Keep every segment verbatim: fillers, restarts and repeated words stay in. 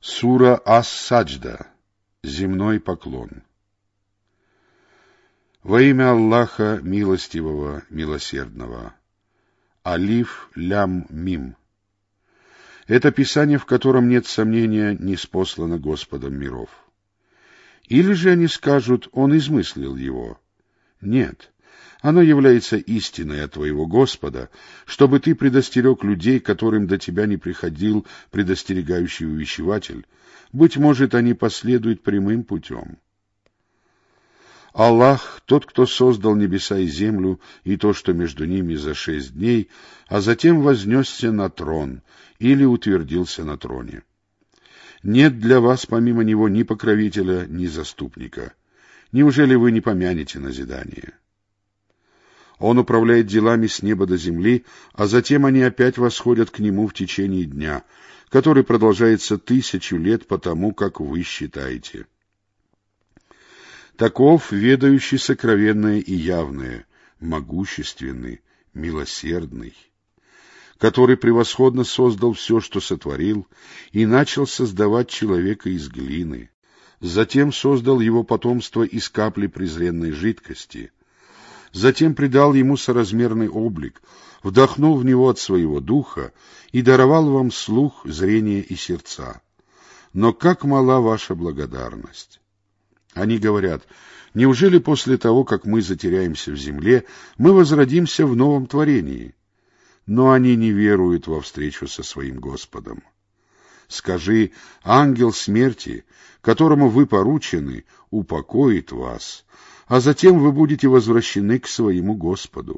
Сура Ас-Саджда. Земной поклон. Во имя Аллаха Милостивого, Милосердного. Алиф, Лям, Мим. Это писание, в котором нет сомнения, ниспослано Господом миров. Или же они скажут, он измыслил его. Нет, оно является истиной от твоего Господа, чтобы ты предостерег людей, которым до тебя не приходил предостерегающий увещеватель. Быть может, они последуют прямым путем. Аллах, тот, кто создал небеса и землю, и то, что между ними за шесть дней, а затем вознесся на трон, или утвердился на троне. Нет для вас помимо него ни покровителя, ни заступника. Неужели вы не помянете назидание? Он управляет делами с неба до земли, а затем они опять восходят к нему в течение дня, который продолжается тысячу лет по тому, как вы считаете. Таков ведающий сокровенное и явное, могущественный, милосердный, который превосходно создал все, что сотворил, и начал создавать человека из глины, затем создал его потомство из капли презренной жидкости, затем придал ему соразмерный облик, вдохнул в него от своего духа и даровал вам слух, зрение и сердца. Но как мала ваша благодарность! Они говорят, неужели после того, как мы затеряемся в земле, мы возродимся в новом творении? Но они не веруют во встречу со своим Господом. Скажи, ангел смерти, которому вы поручены, упокоит вас, а затем вы будете возвращены к своему Господу.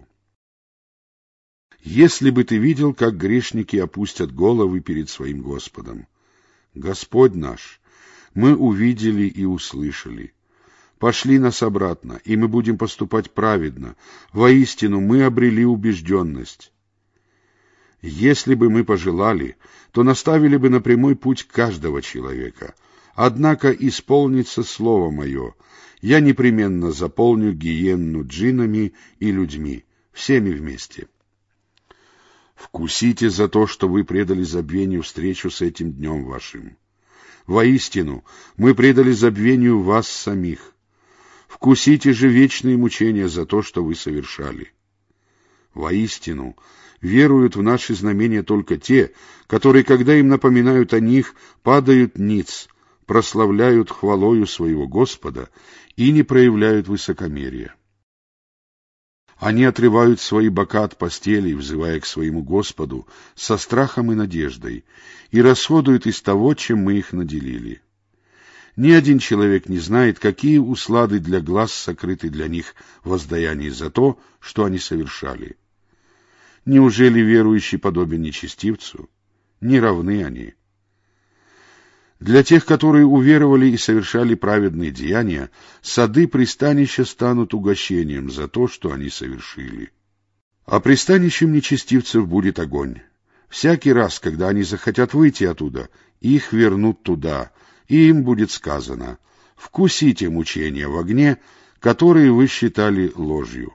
Если бы ты видел, как грешники опустят головы перед своим Господом. Господь наш, мы увидели и услышали. Пошли нас обратно, и мы будем поступать праведно. Воистину мы обрели убежденность. Если бы мы пожелали, то наставили бы на прямой путь каждого человека. Однако исполнится слово мое. Я непременно заполню гиенну джиннами и людьми, всеми вместе. Вкусите за то, что вы предали забвению встречу с этим днем вашим. Воистину, мы предали забвению вас самих. Вкусите же вечные мучения за то, что вы совершали. Воистину, веруют в наши знамения только те, которые, когда им напоминают о них, падают ниц, прославляют хвалою своего Господа и не проявляют высокомерия. Они отрывают свои бока от постелей, взывая к своему Господу, со страхом и надеждой, и расходуют из того, чем мы их наделили. Ни один человек не знает, какие услады для глаз сокрыты для них в воздаянии за то, что они совершали. Неужели верующий подобен нечестивцу? Не равны они. Для тех, которые уверовали и совершали праведные деяния, сады пристанища станут угощением за то, что они совершили. А пристанищем нечестивцев будет огонь. Всякий раз, когда они захотят выйти оттуда, их вернут туда, и им будет сказано: «Вкусите мучения в огне, которые вы считали ложью».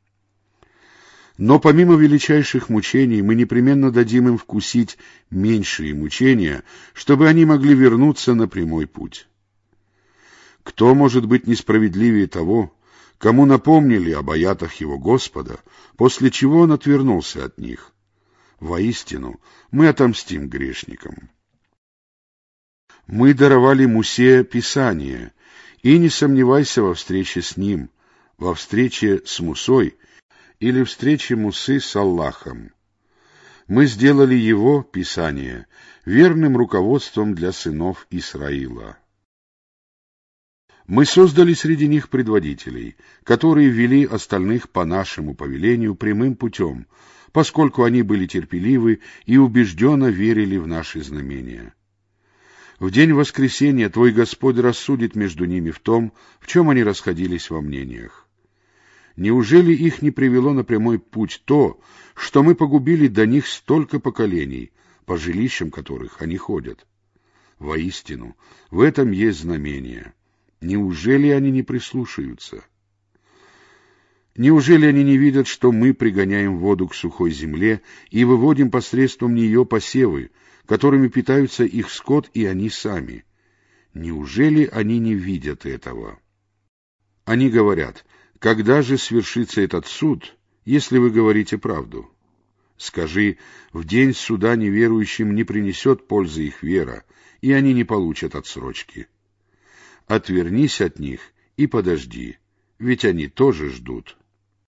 Но помимо величайших мучений мы непременно дадим им вкусить меньшие мучения, чтобы они могли вернуться на прямой путь. Кто может быть несправедливее того, кому напомнили об аятах его Господа, после чего он отвернулся от них? Воистину, мы отомстим грешникам. Мы даровали Мусе Писание, и не сомневайся во встрече с ним, во встрече с Мусой, или встрече Мусы с Аллахом. Мы сделали его, Писание, верным руководством для сынов Исраила. Мы создали среди них предводителей, которые вели остальных по нашему повелению прямым путем, поскольку они были терпеливы и убежденно верили в наши знамения. В день воскресения твой Господь рассудит между ними в том, в чем они расходились во мнениях. Неужели их не привело на прямой путь то, что мы погубили до них столько поколений, по жилищам которых они ходят? Воистину, в этом есть знамение. Неужели они не прислушаются? Неужели они не видят, что мы пригоняем воду к сухой земле и выводим посредством нее посевы, которыми питаются их скот и они сами. Неужели они не видят этого? Они говорят: когда же свершится этот суд, если вы говорите правду? Скажи: в день суда неверующим не принесет пользы их вера, и они не получат отсрочки. Отвернись от них и подожди, ведь они тоже ждут.